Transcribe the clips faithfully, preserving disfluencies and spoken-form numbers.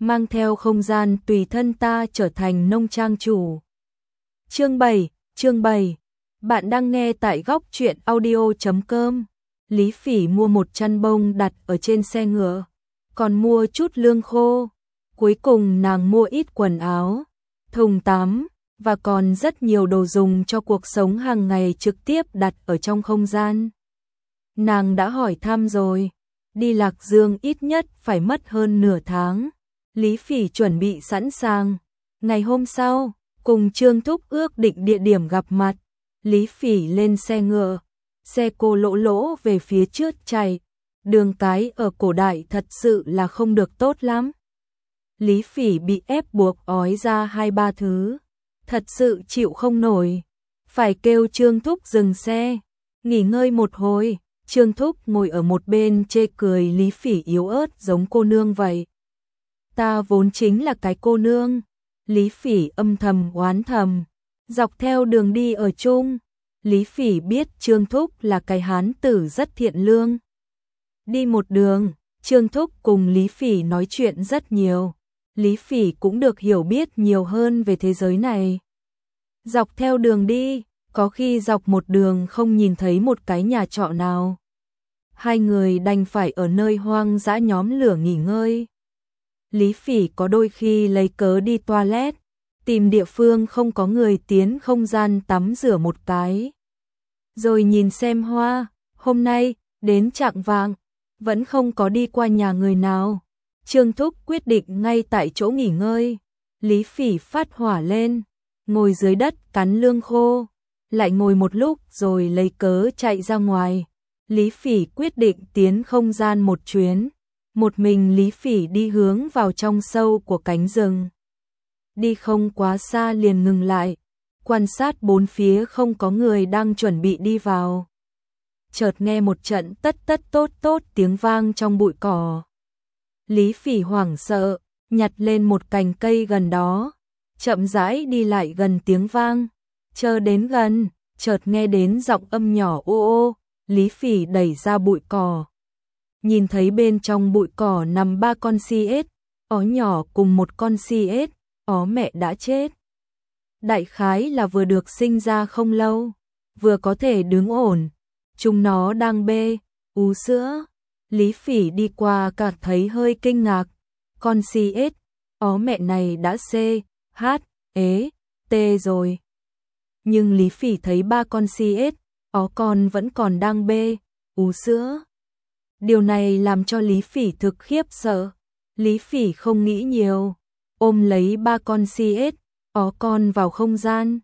mang theo không gian tùy thân ta trở thành nông trang chủ. Chương bảy, chương bảy. Bạn đang nghe tại góc truyện audio chấm com. Lý Phỉ mua một chăn bông đặt ở trên xe ngựa, còn mua chút lương khô. Cuối cùng nàng mua ít quần áo, thùng tắm và còn rất nhiều đồ dùng cho cuộc sống hàng ngày trực tiếp đặt ở trong không gian. Nàng đã hỏi thăm rồi, đi Lạc Dương ít nhất phải mất hơn nửa tháng. Lý Phỉ chuẩn bị sẵn sàng. Ngày hôm sau, cùng Trương Thúc ước định địa điểm gặp mặt. Lý Phỉ lên xe ngựa, xe cô lỗ lỗ về phía trước chạy. Đường cái ở cổ đại thật sự là không được tốt lắm. Lý Phỉ bị ép buộc ói ra hai ba thứ, thật sự chịu không nổi, phải kêu Trương Thúc dừng xe, nghỉ ngơi một hồi. Trương Thúc ngồi ở một bên chê cười Lý Phỉ yếu ớt giống cô nương vậy. Ta vốn chính là cái cô nương. Lý Phỉ âm thầm oán thầm. Dọc theo đường đi ở chung, Lý Phỉ biết Trương Thúc là cái hán tử rất thiện lương. Đi một đường, Trương Thúc cùng Lý Phỉ nói chuyện rất nhiều. Lý Phỉ cũng được hiểu biết nhiều hơn về thế giới này. Dọc theo đường đi, có khi dọc một đường không nhìn thấy một cái nhà trọ nào. Hai người đành phải ở nơi hoang dã nhóm lửa nghỉ ngơi. Lý Phỉ có đôi khi lấy cớ đi toilet, tìm địa phương không có người tiến không gian tắm rửa một cái. Rồi nhìn xem hoa, hôm nay, đến chạng vạng, vẫn không có đi qua nhà người nào. Trương Thúc quyết định ngay tại chỗ nghỉ ngơi. Lý Phỉ phát hỏa lên, ngồi dưới đất cắn lương khô, lại ngồi một lúc rồi lấy cớ chạy ra ngoài. Lý Phỉ quyết định tiến không gian một chuyến. Một mình Lý Phỉ đi hướng vào trong sâu của cánh rừng. Đi không quá xa liền ngừng lại, quan sát bốn phía không có người đang chuẩn bị đi vào. Chợt nghe một trận tất tất tốt tốt tiếng vang trong bụi cỏ. Lý Phỉ hoảng sợ, nhặt lên một cành cây gần đó, chậm rãi đi lại gần tiếng vang. Chờ đến gần, chợt nghe đến giọng âm nhỏ ô ô. Lý Phỉ đẩy ra bụi cỏ, nhìn thấy bên trong bụi cỏ nằm ba con si ếch, ó nhỏ cùng một con si ếch, ó mẹ đã chết. Đại khái là vừa được sinh ra không lâu, vừa có thể đứng ổn. Chúng nó đang bê, ú sữa. Lý Phỉ đi qua cảm thấy hơi kinh ngạc. Con si ếch, ó mẹ này đã xê, hát, ế, tê rồi. Nhưng Lý Phỉ thấy ba con si ếch, ó con vẫn còn đang bê, ú sữa. Điều này làm cho Lý Phỉ thực khiếp sợ. Lý Phỉ không nghĩ nhiều, ôm lấy ba con si ếch, ó con vào không gian.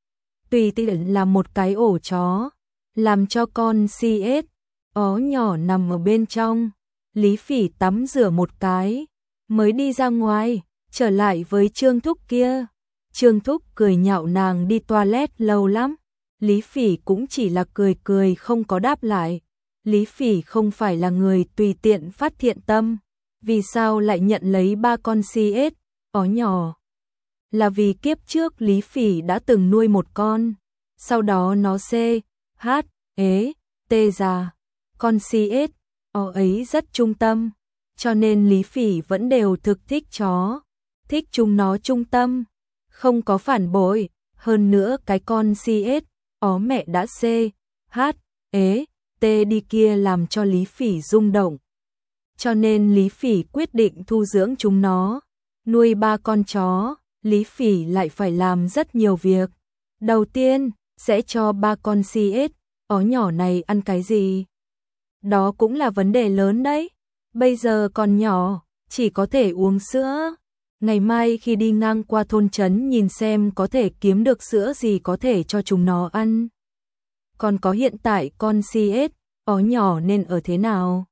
Tùy tiện làm một cái ổ chó, làm cho con si ếch, ó nhỏ nằm ở bên trong. Lý Phỉ tắm rửa một cái, mới đi ra ngoài, trở lại với Trương Thúc kia. Trương Thúc cười nhạo nàng đi toilet lâu lắm. Lý Phỉ cũng chỉ là cười cười không có đáp lại. Lý Phỉ không phải là người tùy tiện phát thiện tâm. Vì sao lại nhận lấy ba con si ếch, ó nhỏ? Là vì kiếp trước Lý Phỉ đã từng nuôi một con. Sau đó nó xê, hát, ế, tê già. Con si ếch, ó ấy rất trung tâm. Cho nên Lý Phỉ vẫn đều thực thích chó. Thích chúng nó trung tâm, không có phản bội. Hơn nữa cái con si ếch, ó mẹ đã xê, hát, ế, tê đi kia làm cho Lý Phỉ rung động. Cho nên Lý Phỉ quyết định thu dưỡng chúng nó. Nuôi ba con chó, Lý Phỉ lại phải làm rất nhiều việc. Đầu tiên, sẽ cho ba con si ếch, ó nhỏ này ăn cái gì? Đó cũng là vấn đề lớn đấy. Bây giờ còn nhỏ, chỉ có thể uống sữa. Ngày mai khi đi ngang qua thôn trấn nhìn xem có thể kiếm được sữa gì có thể cho chúng nó ăn. Còn có hiện tại con si ếch, ó nhỏ nên ở thế nào?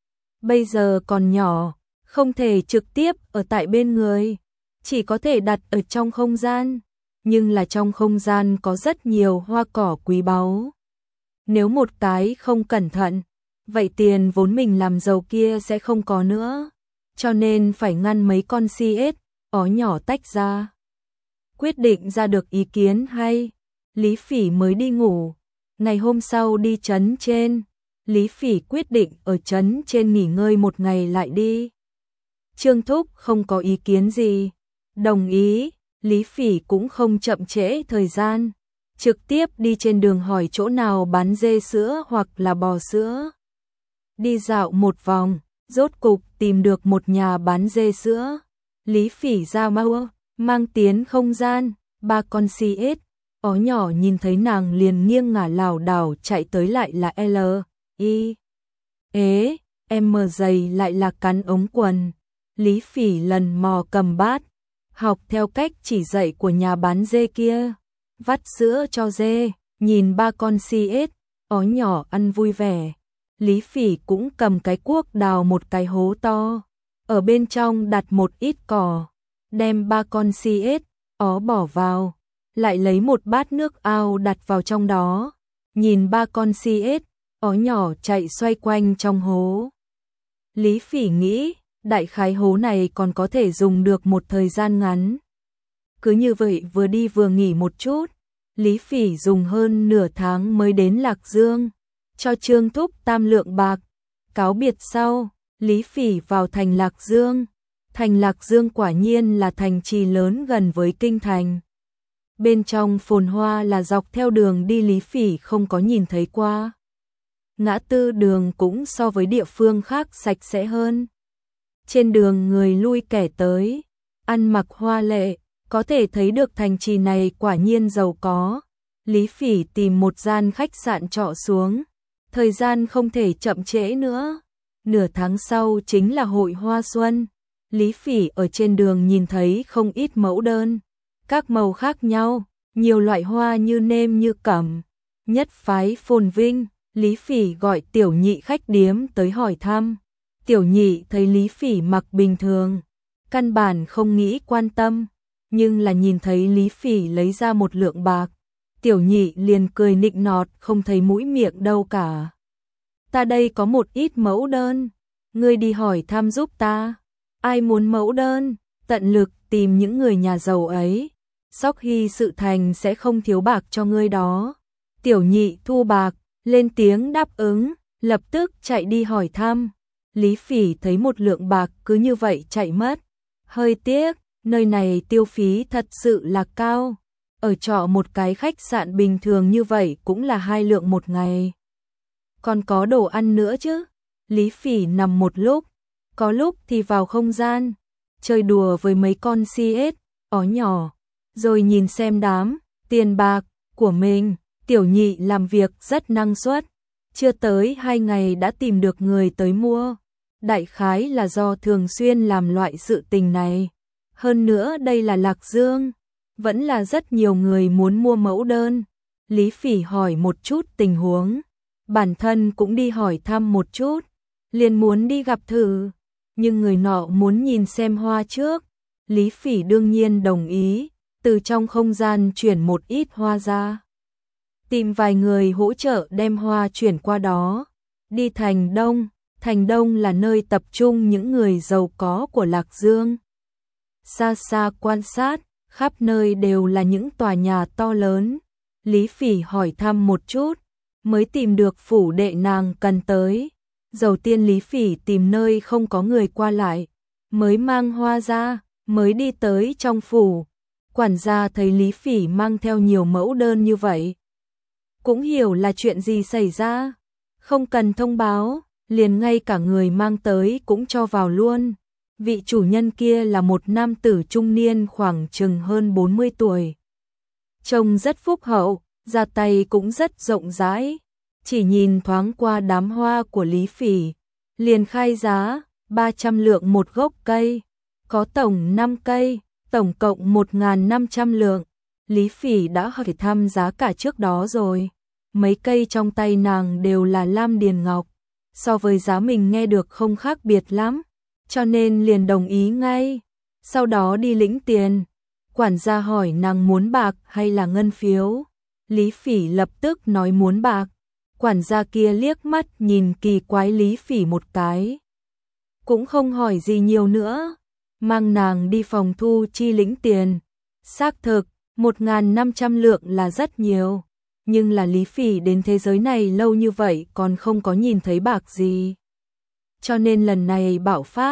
Bây giờ còn nhỏ, không thể trực tiếp ở tại bên người, chỉ có thể đặt ở trong không gian. Nhưng là trong không gian có rất nhiều hoa cỏ quý báu. Nếu một cái không cẩn thận, vậy tiền vốn mình làm giàu kia sẽ không có nữa. Cho nên phải ngăn mấy con si ếch, ó nhỏ tách ra. Quyết định ra được ý kiến hay, Lý Phỉ mới đi ngủ. Ngày hôm sau đi trấn trên, Lý Phỉ quyết định ở trấn trên nghỉ ngơi một ngày lại đi. Trương Thúc không có ý kiến gì. Đồng ý, Lý Phỉ cũng không chậm trễ thời gian. Trực tiếp đi trên đường hỏi chỗ nào bán dê sữa hoặc là bò sữa. Đi dạo một vòng, rốt cục tìm được một nhà bán dê sữa. Lý Phỉ ra mau, mang tiến không gian, ba con xê ét. Ó nhỏ nhìn thấy nàng liền nghiêng ngả lảo đảo chạy tới, lại là L, I, ế, M dày lại là cắn ống quần. Lý Phỉ lần mò cầm bát, học theo cách chỉ dạy của nhà bán dê kia. Vắt sữa cho dê, nhìn ba con xê ét, ó nhỏ ăn vui vẻ. Lý Phỉ cũng cầm cái cuốc đào một cái hố to, ở bên trong đặt một ít cỏ, đem ba con xê ét, ó bỏ vào, lại lấy một bát nước ao đặt vào trong đó, nhìn ba con xê ét, ó nhỏ chạy xoay quanh trong hố. Lý Phỉ nghĩ, đại khái hố này còn có thể dùng được một thời gian ngắn. Cứ như vậy vừa đi vừa nghỉ một chút, Lý Phỉ dùng hơn nửa tháng mới đến Lạc Dương, cho Trương Thúc tam lượng bạc. Cáo biệt sau, Lý Phỉ vào thành Lạc Dương. Thành Lạc Dương quả nhiên là thành trì lớn gần với kinh thành. Bên trong phồn hoa là dọc theo đường đi Lý Phỉ không có nhìn thấy qua. Ngã tư đường cũng so với địa phương khác sạch sẽ hơn. Trên đường người lui kẻ tới, ăn mặc hoa lệ, có thể thấy được thành trì này quả nhiên giàu có. Lý Phỉ tìm một gian khách sạn trọ xuống, thời gian không thể chậm trễ nữa. Nửa tháng sau chính là hội hoa xuân. Lý Phỉ ở trên đường nhìn thấy không ít mẫu đơn, các màu khác nhau, nhiều loại hoa như nêm như cẩm. Nhất phái phồn vinh, Lý Phỉ gọi Tiểu Nhị khách điếm tới hỏi thăm. Tiểu Nhị thấy Lý Phỉ mặc bình thường, căn bản không nghĩ quan tâm, nhưng là nhìn thấy Lý Phỉ lấy ra một lượng bạc, Tiểu Nhị liền cười nịnh nọt không thấy mũi miệng đâu cả. Ta đây có một ít mẫu đơn, ngươi đi hỏi thăm giúp ta. Ai muốn mẫu đơn, tận lực tìm những người nhà giàu ấy. Sóc Hy sự thành sẽ không thiếu bạc cho ngươi đó. Tiểu Nhị thu bạc, lên tiếng đáp ứng, lập tức chạy đi hỏi thăm. Lý Phỉ thấy một lượng bạc cứ như vậy chạy mất. Hơi tiếc, nơi này tiêu phí thật sự là cao. Ở trọ một cái khách sạn bình thường như vậy cũng là hai lượng một ngày. Còn có đồ ăn nữa chứ. Lý Phỉ nằm một lúc, có lúc thì vào không gian, chơi đùa với mấy con xê ét, ó nhỏ, rồi nhìn xem đám tiền bạc của mình. Tiểu Nhị làm việc rất năng suất, chưa tới hai ngày đã tìm được người tới mua. Đại khái là do thường xuyên làm loại sự tình này. Hơn nữa đây là Lạc Dương, vẫn là rất nhiều người muốn mua mẫu đơn. Lý Phỉ hỏi một chút tình huống, bản thân cũng đi hỏi thăm một chút, liền muốn đi gặp thử, nhưng người nọ muốn nhìn xem hoa trước. Lý Phỉ đương nhiên đồng ý, từ trong không gian chuyển một ít hoa ra, tìm vài người hỗ trợ đem hoa chuyển qua đó. Đi thành Đông, thành Đông là nơi tập trung những người giàu có của Lạc Dương. Xa xa quan sát, khắp nơi đều là những tòa nhà to lớn. Lý Phỉ hỏi thăm một chút, mới tìm được phủ đệ nàng cần tới. Đầu tiên Lý Phỉ tìm nơi không có người qua lại, mới mang hoa ra, mới đi tới trong phủ. Quản gia thấy Lý Phỉ mang theo nhiều mẫu đơn như vậy, cũng hiểu là chuyện gì xảy ra, không cần thông báo, liền ngay cả người mang tới cũng cho vào luôn. Vị chủ nhân kia là một nam tử trung niên khoảng chừng hơn bốn mươi tuổi. Trông rất phúc hậu, ra tay cũng rất rộng rãi. Chỉ nhìn thoáng qua đám hoa của Lý Phỉ, liền khai giá ba trăm lượng một gốc cây, có tổng năm cây, tổng cộng một nghìn năm trăm lượng. Lý Phỉ đã hỏi thăm giá cả trước đó rồi. Mấy cây trong tay nàng đều là lam điền ngọc, so với giá mình nghe được không khác biệt lắm, cho nên liền đồng ý ngay. Sau đó đi lĩnh tiền, quản gia hỏi nàng muốn bạc hay là ngân phiếu. Lý Phỉ lập tức nói muốn bạc. Quản gia kia liếc mắt nhìn kỳ quái Lý Phỉ một cái, cũng không hỏi gì nhiều nữa, mang nàng đi phòng thu chi lĩnh tiền. Xác thực, một nghìn năm trăm lượng là rất nhiều, nhưng là Lý Phỉ đến thế giới này lâu như vậy còn không có nhìn thấy bạc gì. Cho nên lần này bạo phát,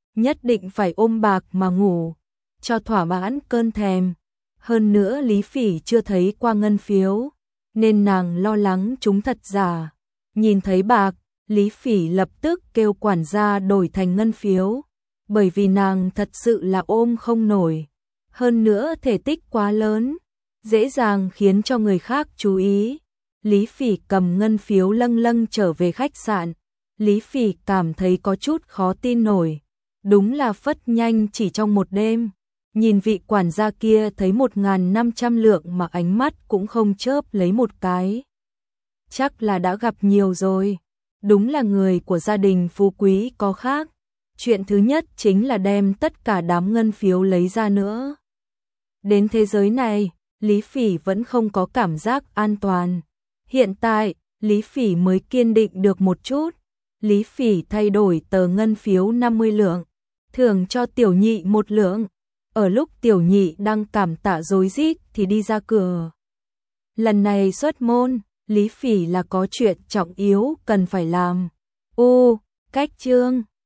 nhất định phải ôm bạc mà ngủ, cho thỏa mãn cơn thèm. Hơn nữa Lý Phỉ chưa thấy qua ngân phiếu, nên nàng lo lắng chúng thật giả. Nhìn thấy bạc, Lý Phỉ lập tức kêu quản gia đổi thành ngân phiếu, bởi vì nàng thật sự là ôm không nổi. Hơn nữa thể tích quá lớn, dễ dàng khiến cho người khác chú ý. Lý Phỉ cầm ngân phiếu lâng lâng trở về khách sạn. Lý Phỉ cảm thấy có chút khó tin nổi. Đúng là phất nhanh chỉ trong một đêm. Nhìn vị quản gia kia thấy một nghìn năm trăm lượng mà ánh mắt cũng không chớp lấy một cái. Chắc là đã gặp nhiều rồi. Đúng là người của gia đình phú quý có khác. Chuyện thứ nhất chính là đem tất cả đám ngân phiếu lấy ra nữa. Đến thế giới này, Lý Phỉ vẫn không có cảm giác an toàn. Hiện tại, Lý Phỉ mới kiên định được một chút. Lý Phỉ thay đổi tờ ngân phiếu năm mươi lượng, thưởng cho Tiểu Nhị một lượng. Ở lúc Tiểu Nhị đang cảm tạ rối rít thì đi ra cửa. Lần này xuất môn, Lý Phỉ là có chuyện trọng yếu cần phải làm. Ô, cách chương